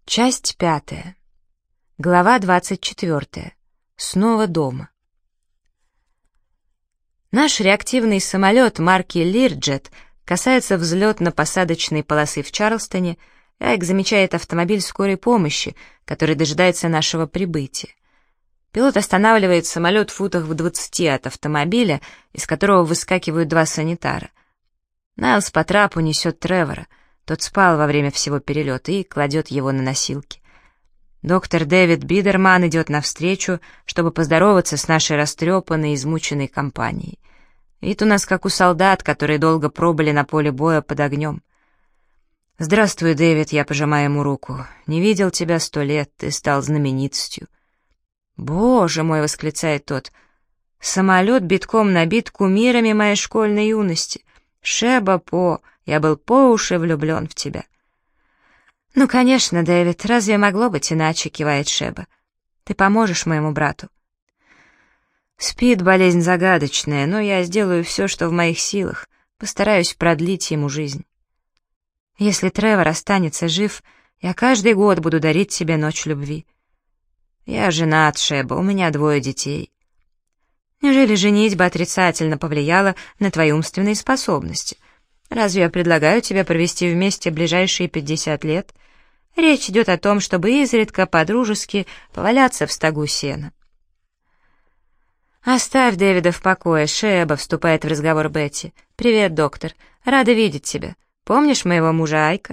Часть 5. Глава 24. Снова дома. Наш реактивный самолет марки Learjet касается взлетно-посадочной полосы в Чарльстоне. Айк замечает автомобиль скорой помощи, который дожидается нашего прибытия. Пилот останавливает самолет в футах в 20 от автомобиля, из которого выскакивают два санитара. Найлс по трапу несет Тревора. Тот спал во время всего перелета и кладет его на носилки. Доктор Дэвид Бидерман идет навстречу, чтобы поздороваться с нашей растрепанной, измученной компанией. Вид у нас как у солдат, которые долго пробыли на поле боя под огнем. «Здравствуй, Дэвид», — я пожимаю ему руку. «Не видел тебя 100 лет, ты стал знаменитостью». «Боже мой», — восклицает тот, — «самолет битком набит кумирами моей школьной юности. Шеба По, я был по уши влюблен в тебя». «Ну, конечно, Дэвид, разве могло быть иначе?» — кивает Шеба. «Ты поможешь моему брату?» «СПИД — болезнь загадочная, но я сделаю все, что в моих силах, постараюсь продлить ему жизнь. Если Тревор останется жив, я каждый год буду дарить тебе ночь любви. Я женат, Шеба, у меня 2 детей. Неужели женитьба отрицательно повлияла на твои умственные способности? Разве я предлагаю тебе провести вместе ближайшие 50 лет? Речь идет о том, чтобы изредка по-дружески поваляться в стогу сена». «Оставь Дэвида в покое, Шеба», — вступает в разговор Бетти. «Привет, доктор. Рада видеть тебя. Помнишь моего мужа Айка?»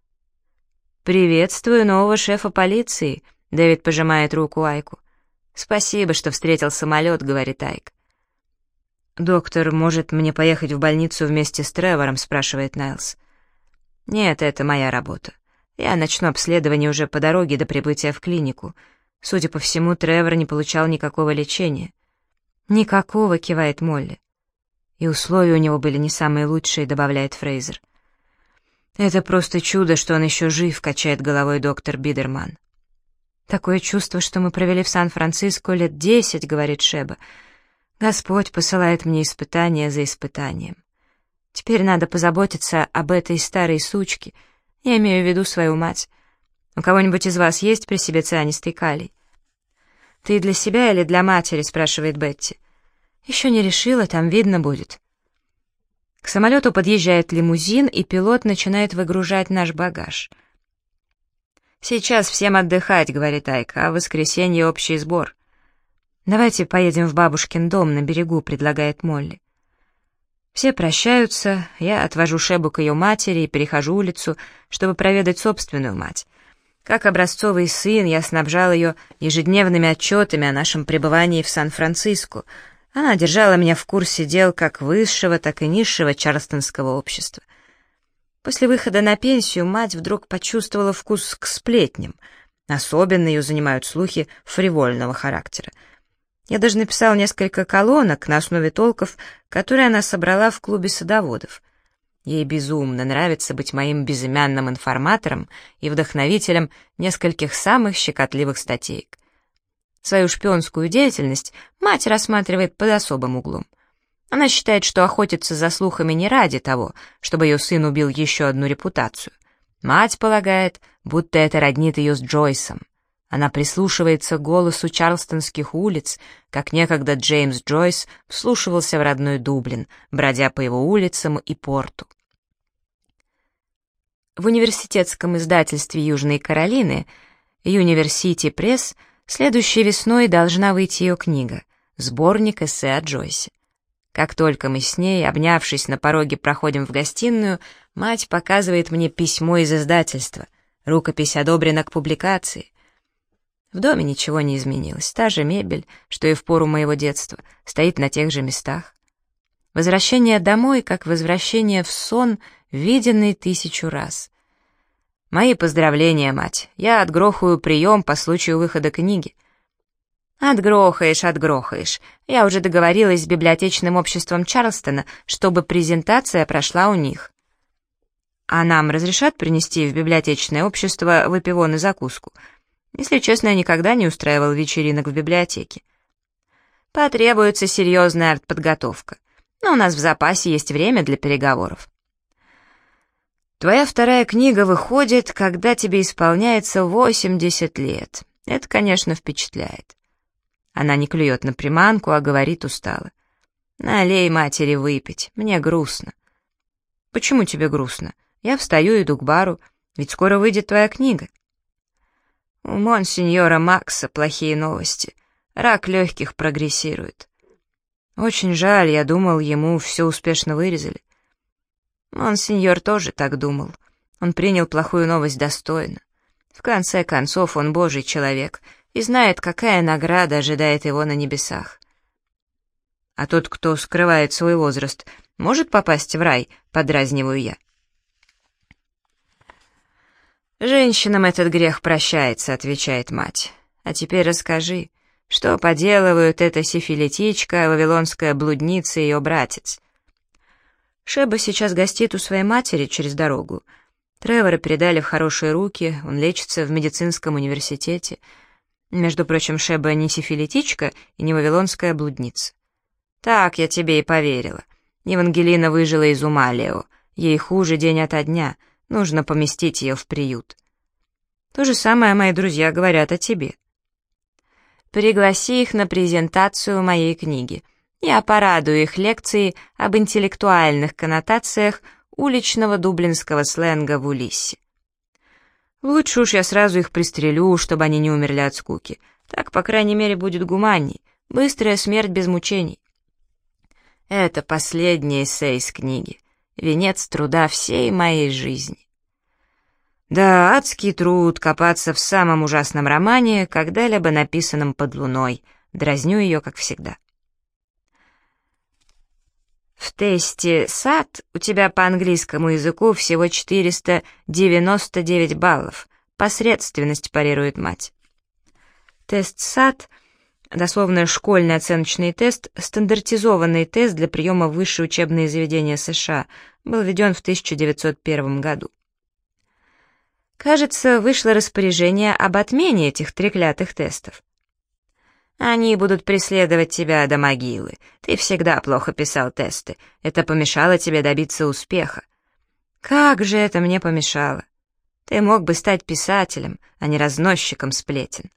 «Приветствую нового шефа полиции», — Дэвид пожимает руку Айку. «Спасибо, что встретил самолет», — говорит Айк. «Доктор, может мне поехать в больницу вместе с Тревором?» — спрашивает Найлс. «Нет, это моя работа. Я начну обследование уже по дороге до прибытия в клинику. Судя по всему, Тревор не получал никакого лечения». «Никакого», — кивает Молли. «И условия у него были не самые лучшие», — добавляет Фрейзер. «Это просто чудо, что он еще жив», — качает головой доктор Бидерман. «Такое чувство, что мы провели в Сан-Франциско лет 10», — говорит Шеба. «Господь посылает мне испытание за испытанием. Теперь надо позаботиться об этой старой сучке. Я имею в виду свою мать. У кого-нибудь из вас есть при себе цианистый калий?» «Ты для себя или для матери?» — спрашивает Бетти. «Еще не решила, там видно будет». К самолету подъезжает лимузин, и пилот начинает выгружать наш багаж. «Сейчас всем отдыхать», — говорит Айка, — «а в воскресенье общий сбор». «Давайте поедем в бабушкин дом на берегу», — предлагает Молли. Все прощаются, я отвожу Шебу к ее матери и перехожу улицу, чтобы проведать собственную мать. Как образцовый сын, я снабжал ее ежедневными отчетами о нашем пребывании в Сан-Франциско. Она держала меня в курсе дел как высшего, так и низшего чарльстонского общества. После выхода на пенсию мать вдруг почувствовала вкус к сплетням. Особенно ее занимают слухи фривольного характера. Я даже написал несколько колонок на основе толков, которые она собрала в клубе садоводов. Ей безумно нравится быть моим безымянным информатором и вдохновителем нескольких самых щекотливых статеек. Свою шпионскую деятельность мать рассматривает под особым углом. Она считает, что охотится за слухами не ради того, чтобы ее сын убил еще одну репутацию. Мать полагает, будто это роднит ее с Джойсом. Она прислушивается к голосу чарльстонских улиц, как некогда Джеймс Джойс вслушивался в родной Дублин, бродя по его улицам и порту. В университетском издательстве Южной Каролины University Press следующей весной должна выйти ее книга «Сборник эссе о Джойсе». Как только мы с ней, обнявшись на пороге, проходим в гостиную, мать показывает мне письмо из издательства. Рукопись одобрена к публикации. В доме ничего не изменилось. Та же мебель, что и в пору моего детства, стоит на тех же местах. Возвращение домой, как возвращение в сон, виденный 1000 раз. Мои поздравления, мать. Я отгрохаю прием по случаю выхода книги. Отгрохаешь, отгрохаешь. Я уже договорилась с библиотечным обществом Чарльстона, чтобы презентация прошла у них. А нам разрешат принести в библиотечное общество выпивон и закуску? Если честно, я никогда не устраивал вечеринок в библиотеке. Потребуется серьезная артподготовка, но у нас в запасе есть время для переговоров. Твоя вторая книга выходит, когда тебе исполняется 80 лет. Это, конечно, впечатляет. Она не клюет на приманку, а говорит устало. Налей матери выпить, мне грустно. Почему тебе грустно? Я встаю, иду к бару, ведь скоро выйдет твоя книга. У монсеньора Макса плохие новости. Рак легких прогрессирует. Очень жаль, я думал, ему все успешно вырезали. Монсеньор тоже так думал. Он принял плохую новость достойно. В конце концов, он божий человек и знает, какая награда ожидает его на небесах. А тот, кто скрывает свой возраст, может попасть в рай, подразниваю я. «Женщинам этот грех прощается», — отвечает мать. «А теперь расскажи, что поделывают эта сифилитичка, вавилонская блудница и ее братец?» Шеба сейчас гостит у своей матери через дорогу. Тревора передали в хорошие руки, он лечится в медицинском университете. Между прочим, Шеба не сифилитичка и не вавилонская блудница. Так я тебе и поверила. Евангелина выжила из ума, Лео. Ей хуже день ото дня. Нужно поместить ее в приют. То же самое мои друзья говорят о тебе. Пригласи их на презентацию моей книги. Я порадую их лекцией об интеллектуальных коннотациях уличного дублинского сленга в Улиссе. Лучше уж я сразу их пристрелю, чтобы они не умерли от скуки. Так, по крайней мере, будет гуманней. Быстрая смерть без мучений. Это последний эссе из книги. Венец труда всей моей жизни. Да, адский труд копаться в самом ужасном романе, когда-либо написанном под луной. Дразню ее, как всегда. В тесте САТ у тебя по английскому языку всего 499 баллов. Посредственность, парирует мать. Тест САТ, дословно школьный оценочный тест, стандартизованный тест для приема в высшие учебные заведения США, был введен в 1901 году. Кажется, вышло распоряжение об отмене этих треклятых тестов. Они будут преследовать тебя до могилы. Ты всегда плохо писал тесты. Это помешало тебе добиться успеха. Как же это мне помешало? Ты мог бы стать писателем, а не разносчиком сплетен.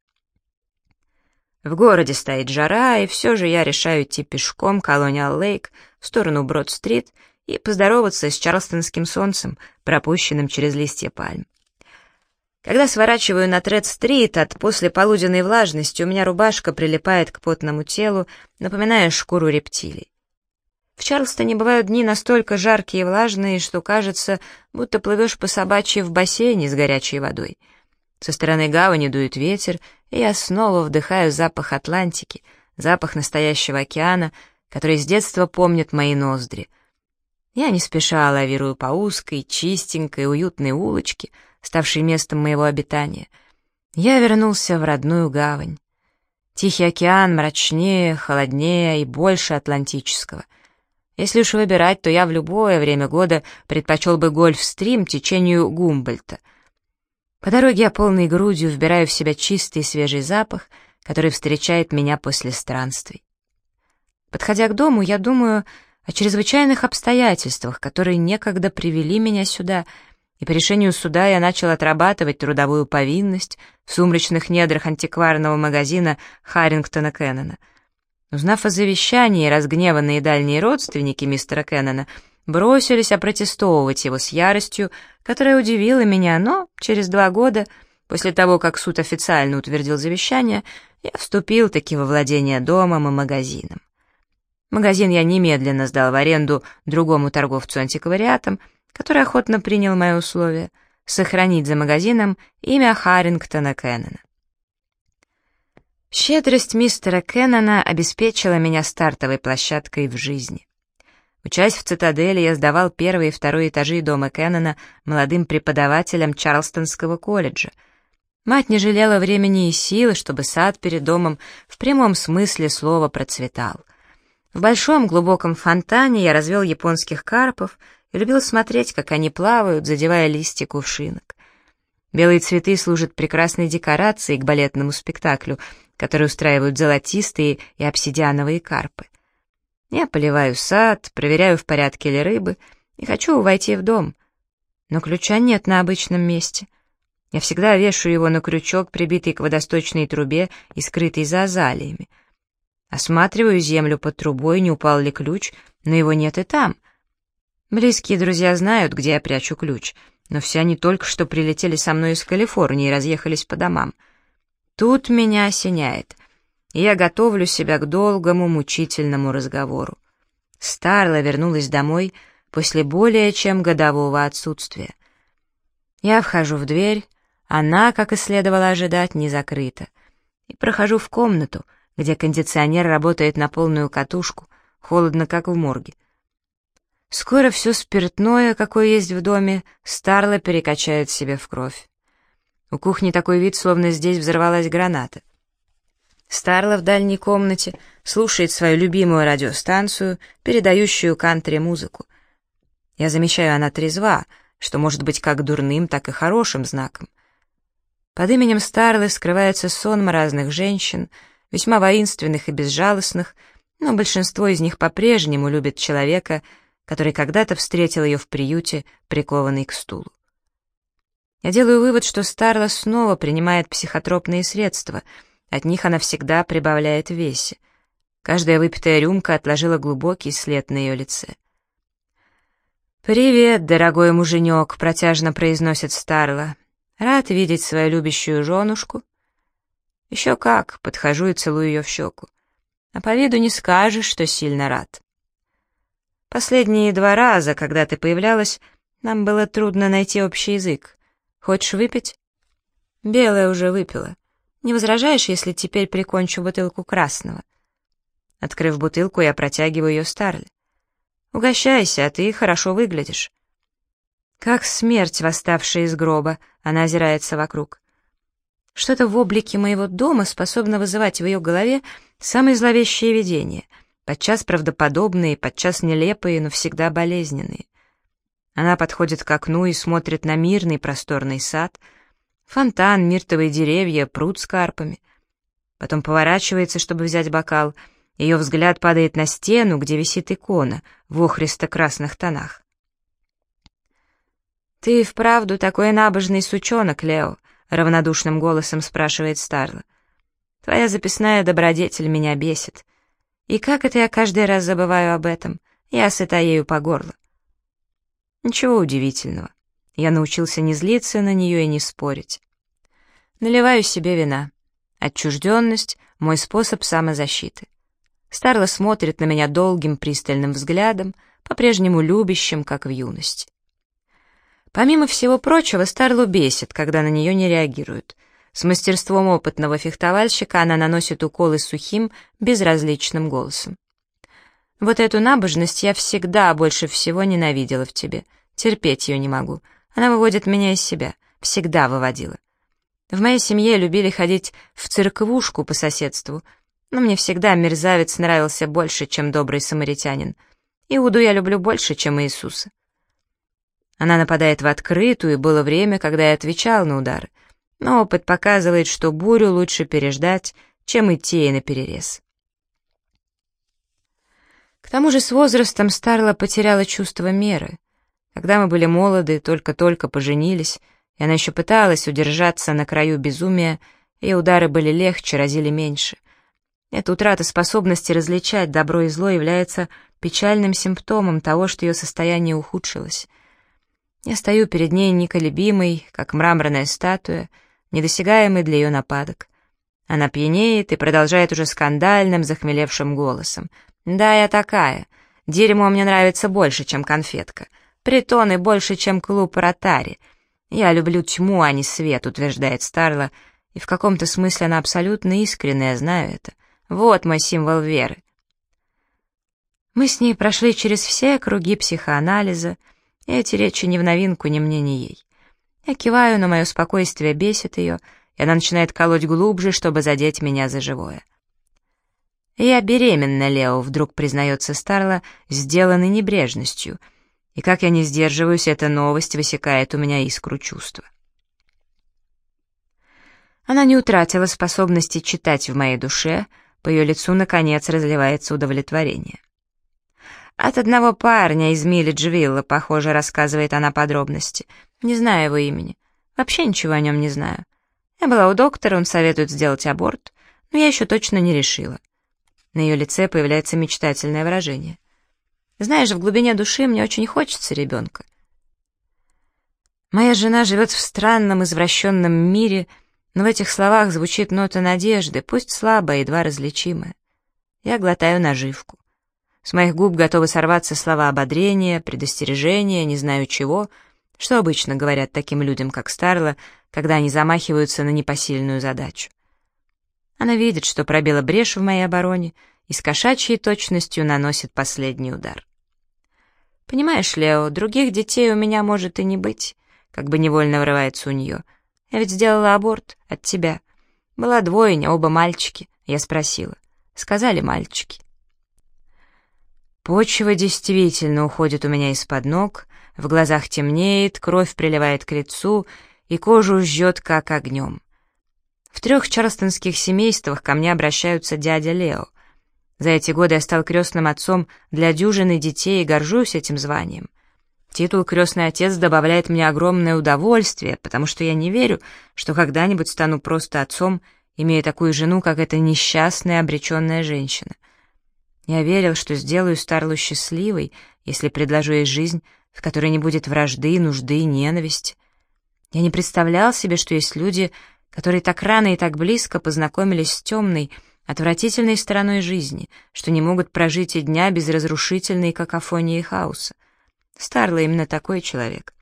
В городе стоит жара, и все же я решаю идти пешком Колониал-Лейк в сторону Брод-стрит и поздороваться с чарлстонским солнцем, пропущенным через листья пальм. Когда сворачиваю на Тред-стрит, от послеполуденной влажности у меня рубашка прилипает к потному телу, напоминая шкуру рептилий. В Чарльстоне бывают дни настолько жаркие и влажные, что кажется, будто плывешь по собачьи в бассейне с горячей водой. Со стороны гавани дует ветер, и я снова вдыхаю запах Атлантики, запах настоящего океана, который с детства помнят мои ноздри. Я не спеша лавирую по узкой, чистенькой, уютной улочке, ставшей местом моего обитания. Я вернулся в родную гавань. Тихий океан мрачнее, холоднее и больше Атлантического. Если уж выбирать, то я в любое время года предпочел бы Гольфстрим течению Гумбольдта. По дороге я полной грудью вбираю в себя чистый и свежий запах, который встречает меня после странствий. Подходя к дому, я думаю о чрезвычайных обстоятельствах, которые некогда привели меня сюда, и по решению суда я начал отрабатывать трудовую повинность в сумрачных недрах антикварного магазина Харрингтона Кеннона. Узнав о завещании, разгневанные дальние родственники мистера Кеннона бросились опротестовывать его с яростью, которая удивила меня, но через 2 года, после того, как суд официально утвердил завещание, я вступил-таки во владение домом и магазином. Магазин я немедленно сдал в аренду другому торговцу антиквариатом, который охотно принял мои условия — сохранить за магазином имя Харрингтона Кеннона. Щедрость мистера Кеннона обеспечила меня стартовой площадкой в жизни. Учась в цитадели, я сдавал 1 и 2 этажи дома Кеннона молодым преподавателям Чарлстонского колледжа. Мать не жалела времени и сил, чтобы сад перед домом в прямом смысле слова процветал. В большом глубоком фонтане я развел японских карпов и любил смотреть, как они плавают, задевая листья кувшинок. Белые цветы служат прекрасной декорацией к балетному спектаклю, который устраивают золотистые и обсидиановые карпы. Я поливаю сад, проверяю, в порядке ли рыбы, и хочу войти в дом. но ключа нет на обычном месте. Я всегда вешаю его на крючок, прибитый к водосточной трубе и скрытый за азалиями. Осматриваю землю под трубой, не упал ли ключ, но его нет и там. Близкие друзья знают, где я прячу ключ, но все они только что прилетели со мной из Калифорнии и разъехались по домам. Тут меня осеняет, и я готовлю себя к долгому, мучительному разговору. Старла вернулась домой после более чем годового отсутствия. Я вхожу в дверь, она, как и следовало ожидать, не закрыта, и прохожу в комнату, где кондиционер работает на полную катушку, холодно, как в морге. Скоро все спиртное, какое есть в доме, Старла перекачает себе в кровь. У кухни такой вид, словно здесь взорвалась граната. Старла в дальней комнате слушает свою любимую радиостанцию, передающую кантри-музыку. Я замечаю, она трезва, что может быть как дурным, так и хорошим знаком. Под именем Старлы скрывается сонм разных женщин, весьма воинственных и безжалостных, но большинство из них по-прежнему любит человека, который когда-то встретил ее в приюте, прикованный к стулу. Я делаю вывод, что Старла снова принимает психотропные средства, от них она всегда прибавляет в весе. Каждая выпитая рюмка отложила глубокий след на ее лице. «Привет, дорогой муженек», — протяжно произносит Старла. «Рад видеть свою любящую женушку». «Еще как», — подхожу и целую ее в щеку. «А по виду не скажешь, что сильно рад». «Последние 2 раза, когда ты появлялась, нам было трудно найти общий язык. Хочешь выпить?» «Белая уже выпила. Не возражаешь, если теперь прикончу бутылку красного?» Открыв бутылку, я протягиваю ее Старле. «Угощайся, а ты хорошо выглядишь». Как смерть, восставшая из гроба, она озирается вокруг. Что-то в облике моего дома способно вызывать в ее голове самые зловещие видения, подчас правдоподобные, подчас нелепые, но всегда болезненные. Она подходит к окну и смотрит на мирный просторный сад, фонтан, миртовые деревья, пруд с карпами. Потом поворачивается, чтобы взять бокал. Ее взгляд падает на стену, где висит икона в охристо-красных тонах. «Ты вправду такой набожный сучонок, Лео?» — равнодушным голосом спрашивает Старла. «Твоя записная добродетель меня бесит. И как это я каждый раз забываю об этом? Я сыта ею по горло». Ничего удивительного. Я научился не злиться на нее и не спорить. Наливаю себе вина. Отчужденность — мой способ самозащиты. Старла смотрит на меня долгим пристальным взглядом, по-прежнему любящим, как в юности. Помимо всего прочего, Старлу бесит, когда на нее не реагируют. С мастерством опытного фехтовальщика она наносит уколы сухим, безразличным голосом. «Вот эту набожность я всегда больше всего ненавидела в тебе. Терпеть ее не могу. Она выводит меня из себя. Всегда выводила. В моей семье любили ходить в церквушку по соседству, но мне всегда мерзавец нравился больше, чем добрый самаритянин. Иуду я люблю больше, чем Иисуса». Она нападает в открытую, и было время, когда я отвечал на удары. Но опыт показывает, что бурю лучше переждать, чем идти ей наперерез. К тому же с возрастом Старла потеряла чувство меры. Когда мы были молоды, только-только поженились, и она еще пыталась удержаться на краю безумия, ее удары были легче, разили меньше. Эта утрата способности различать добро и зло является печальным симптомом того, что ее состояние ухудшилось. Я стою перед ней неколебимой, как мраморная статуя, недосягаемой для ее нападок. Она пьянеет и продолжает уже скандальным, захмелевшим голосом. «Да, я такая. Дерьмо мне нравится больше, чем конфетка. Притоны больше, чем клуб Ротари. Я люблю тьму, а не свет», — утверждает Старла, и в каком-то смысле она абсолютно искренняя, знаю это. Вот мой символ веры. Мы с ней прошли через все круги психоанализа, и эти речи ни в новинку ни мне, ни ей. Я киваю, но мое спокойствие бесит ее, и она начинает колоть глубже, чтобы задеть меня за живое. «Я беременна, Лео», — вдруг признается Старла, сделанной небрежностью, и как я не сдерживаюсь, эта новость высекает у меня искру чувства. Она не утратила способности читать в моей душе, по ее лицу, наконец, разливается удовлетворение. От одного парня из Милледжвилла, похоже, рассказывает она подробности. Не знаю его имени. Вообще ничего о нем не знаю. Я была у доктора, он советует сделать аборт, но я еще точно не решила. На ее лице появляется мечтательное выражение. Знаешь, в глубине души мне очень хочется ребенка. Моя жена живет в странном, извращенном мире, но в этих словах звучит нота надежды, пусть слабая, едва различимая. Я глотаю наживку. С моих губ готовы сорваться слова ободрения, предостережения, не знаю чего, что обычно говорят таким людям, как Старла, когда они замахиваются на непосильную задачу. Она видит, что пробила брешь в моей обороне, и с кошачьей точностью наносит последний удар. «Понимаешь, Лео, других детей у меня может и не быть», как бы невольно вырывается у нее. «Я ведь сделала аборт от тебя. Была двойня, оба мальчики». Я спросила. Сказали мальчики. Почва действительно уходит у меня из-под ног, в глазах темнеет, кровь приливает к лицу, и кожу жжет, как огнем. В 3 чарльстонских семействах ко мне обращаются дядя Лео. За эти годы я стал крестным отцом для дюжины детей и горжусь этим званием. Титул «крестный отец» добавляет мне огромное удовольствие, потому что я не верю, что когда-нибудь стану просто отцом, имея такую жену, как эта несчастная обреченная женщина. Я верил, что сделаю Старлу счастливой, если предложу ей жизнь, в которой не будет вражды, нужды, ненависти. Я не представлял себе, что есть люди, которые так рано и так близко познакомились с темной, отвратительной стороной жизни, что не могут прожить и дня без разрушительной какофонии хаоса. Старла именно такой человек.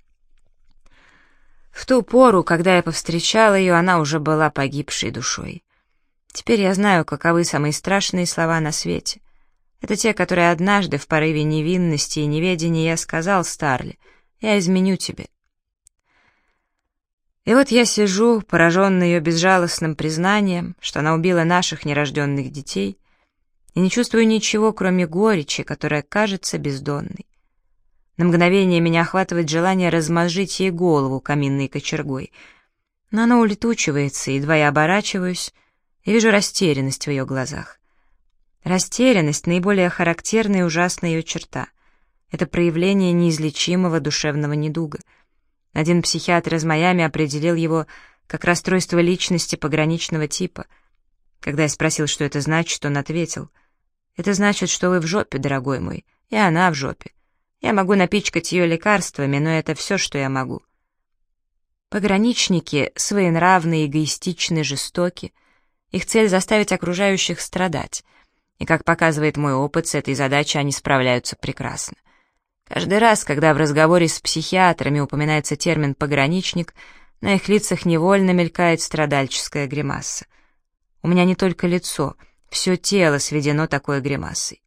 В ту пору, когда я повстречала ее, она уже была погибшей душой. Теперь я знаю, каковы самые страшные слова на свете. Это те, которые однажды в порыве невинности и неведения я сказал Старле: «Я изменю тебе». И вот я сижу, пораженный ее безжалостным признанием, что она убила наших нерожденных детей, и не чувствую ничего, кроме горечи, которая кажется бездонной. На мгновение меня охватывает желание размозжить ей голову каминной кочергой, но оно улетучивается, едва я оборачиваюсь, и вижу растерянность в ее глазах. Растерянность — наиболее характерная и ужасная ее черта. Это проявление неизлечимого душевного недуга. Один психиатр из Майами определил его как расстройство личности пограничного типа. Когда я спросил, что это значит, он ответил: «Это значит, что вы в жопе, дорогой мой, и она в жопе. Я могу напичкать ее лекарствами, но это все, что я могу». Пограничники своенравны, эгоистичны, жестоки. Их цель — заставить окружающих страдать. И, как показывает мой опыт, с этой задачей они справляются прекрасно. Каждый раз, когда в разговоре с психиатрами упоминается термин «пограничник», на их лицах невольно мелькает страдальческая гримаса. У меня не только лицо, все тело сведено такой гримасой.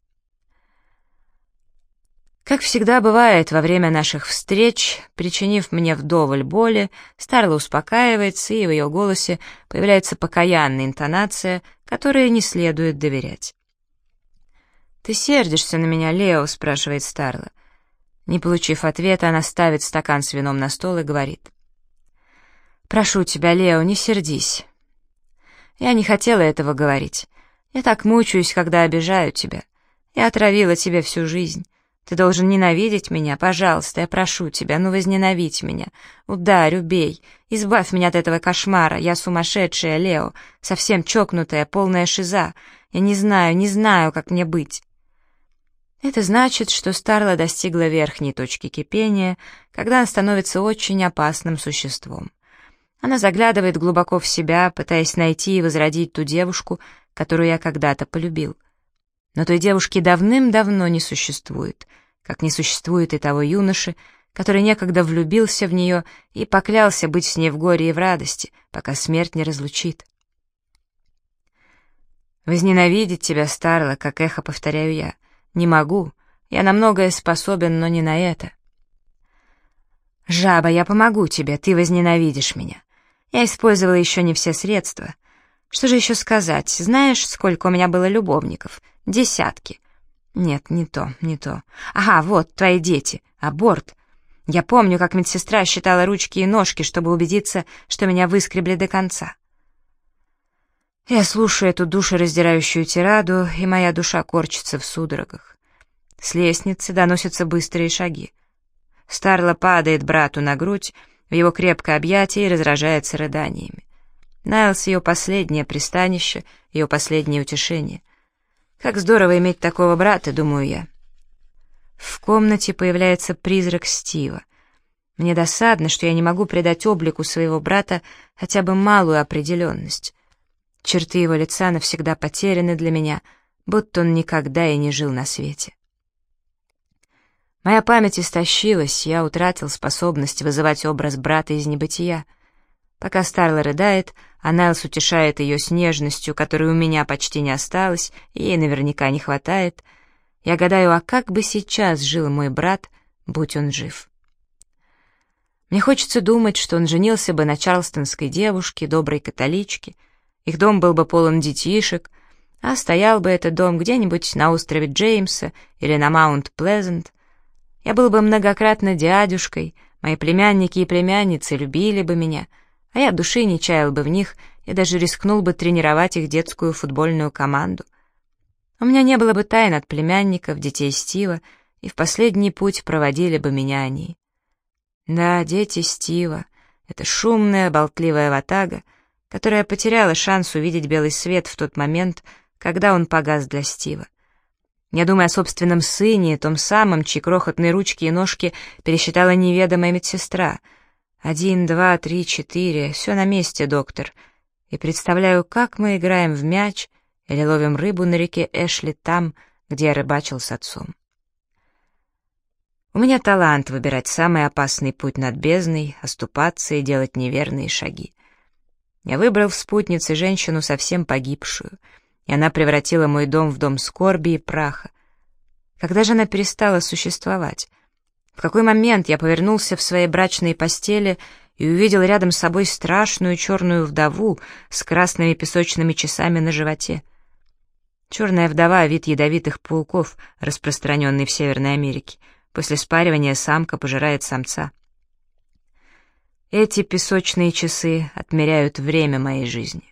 Как всегда бывает во время наших встреч, причинив мне вдоволь боли, Старла успокаивается, и в ее голосе появляется покаянная интонация, которой не следует доверять. «Ты сердишься на меня, Лео?» — спрашивает Старла. Не получив ответа, она ставит стакан с вином на стол и говорит: «Прошу тебя, Лео, не сердись. Я не хотела этого говорить. Я так мучаюсь, когда обижаю тебя. Я отравила тебе всю жизнь. Ты должен ненавидеть меня, пожалуйста, я прошу тебя, ну возненавидь меня. Ударь, убей, избавь меня от этого кошмара. Я сумасшедшая, Лео, совсем чокнутая, полная шиза. Я не знаю, как мне быть». Это значит, что Старла достигла верхней точки кипения, когда она становится очень опасным существом. Она заглядывает глубоко в себя, пытаясь найти и возродить ту девушку, которую я когда-то полюбил. Но той девушки давным-давно не существует, как не существует и того юноши, который некогда влюбился в нее и поклялся быть с ней в горе и в радости, пока смерть не разлучит. «Возненавидеть тебя, Старла», как эхо повторяю я. «Не могу. Я на многое способен, но не на это». «Жаба, я помогу тебе, ты возненавидишь меня. Я использовала еще не все средства. Что же еще сказать? Знаешь, сколько у меня было любовников? Десятки». «Нет, не то, не то. Ага, вот, твои дети. Аборт. Я помню, как медсестра считала ручки и ножки, чтобы убедиться, что меня выскребли до конца». Я слушаю эту душераздирающую тираду, и моя душа корчится в судорогах. С лестницы доносятся быстрые шаги. Старла падает брату на грудь, в его крепкое объятие и разражается рыданиями. Найлс — ее последнее пристанище, ее последнее утешение. Как здорово иметь такого брата, думаю я. В комнате появляется призрак Стива. Мне досадно, что я не могу придать облику своего брата хотя бы малую определенность. Черты его лица навсегда потеряны для меня, будто он никогда и не жил на свете. Моя память истощилась, я утратил способность вызывать образ брата из небытия. Пока Старла рыдает, а Найлс утешает ее с нежностью, которой у меня почти не осталось, и ей наверняка не хватает, я гадаю, а как бы сейчас жил мой брат, будь он жив. Мне хочется думать, что он женился бы на чарлстонской девушке, доброй католичке, их дом был бы полон детишек, а стоял бы этот дом где-нибудь на острове Джеймса или на Маунт-Плезант. Я был бы многократно дядюшкой, мои племянники и племянницы любили бы меня, а я души не чаял бы в них и даже рискнул бы тренировать их детскую футбольную команду. У меня не было бы тайн от племянников, детей Стива, и в последний путь проводили бы меня они. Да, дети Стива — это шумная, болтливая ватага, которая потеряла шанс увидеть белый свет в тот момент, когда он погас для Стива. Я думаю о собственном сыне, том самом, чьи крохотные ручки и ножки пересчитала неведомая медсестра. 1, 2, 3, 4, все на месте, доктор. И представляю, как мы играем в мяч или ловим рыбу на реке Эшли там, где я рыбачил с отцом. У меня талант выбирать самый опасный путь над бездной, оступаться и делать неверные шаги. Я выбрал в спутнице женщину совсем погибшую, и она превратила мой дом в дом скорби и праха. Когда же она перестала существовать? В какой момент я повернулся в своей брачной постели и увидел рядом с собой страшную черную вдову с красными песочными часами на животе? Черная вдова — вид ядовитых пауков, распространенный в Северной Америке. После спаривания самка пожирает самца. Эти песочные часы отмеряют время моей жизни.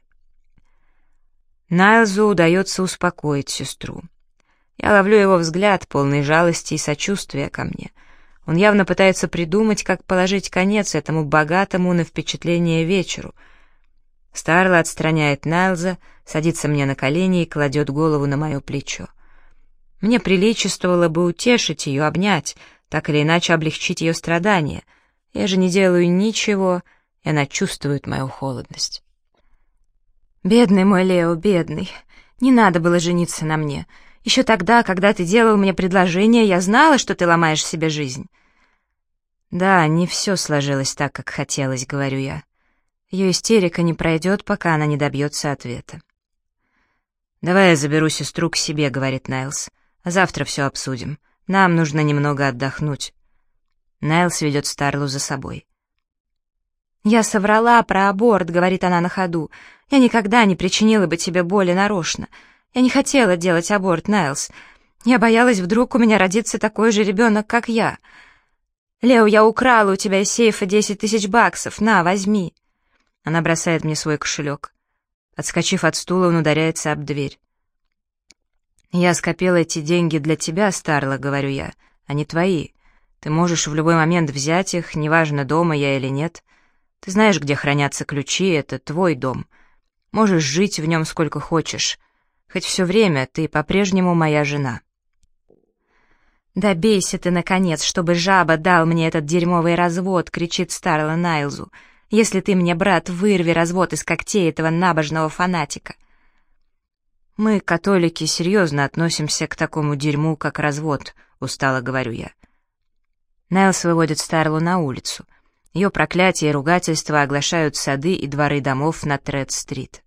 Найлзу удается успокоить сестру. Я ловлю его взгляд, полный жалости и сочувствия ко мне. Он явно пытается придумать, как положить конец этому богатому на впечатление вечеру. Старла отстраняет Найлза, садится мне на колени и кладет голову на мое плечо. Мне приличествовало бы утешить ее, обнять, так или иначе облегчить ее страдания. Я же не делаю ничего, и она чувствует мою холодность. «Бедный мой Лео, бедный. Не надо было жениться на мне. Еще тогда, когда ты делал мне предложение, я знала, что ты ломаешь себе жизнь». «Да, не все сложилось так, как хотелось», — говорю я. Ее истерика не пройдет, пока она не добьется ответа. «Давай я заберу сестру к себе», — говорит Найлс. «Завтра все обсудим. Нам нужно немного отдохнуть». Найлс ведет Старлу за собой. «Я соврала про аборт», — говорит она на ходу. «Я никогда не причинила бы тебе боли нарочно. Я не хотела делать аборт, Найлс. Я боялась, вдруг у меня родится такой же ребенок, как я. Лео, я украла у тебя из сейфа 10 000 баксов. На, возьми». Она бросает мне свой кошелек. Отскочив от стула, он ударяется об дверь. «Я скопила эти деньги для тебя, Старла», — говорю я, — «они твои. Ты можешь в любой момент взять их, неважно, дома я или нет. Ты знаешь, где хранятся ключи, это твой дом. Можешь жить в нем сколько хочешь. Хоть все время ты по-прежнему моя жена». «Да бейся ты, наконец, чтобы жаба дал мне этот дерьмовый развод», — кричит Старла Найлзу. «Если ты мне, брат, вырви развод из когтей этого набожного фанатика». «Мы, католики, серьезно относимся к такому дерьму, как развод», — устало говорю я. Найлс выводит Старлу на улицу. Ее проклятия и ругательства оглашают сады и дворы домов на Тред-стрит.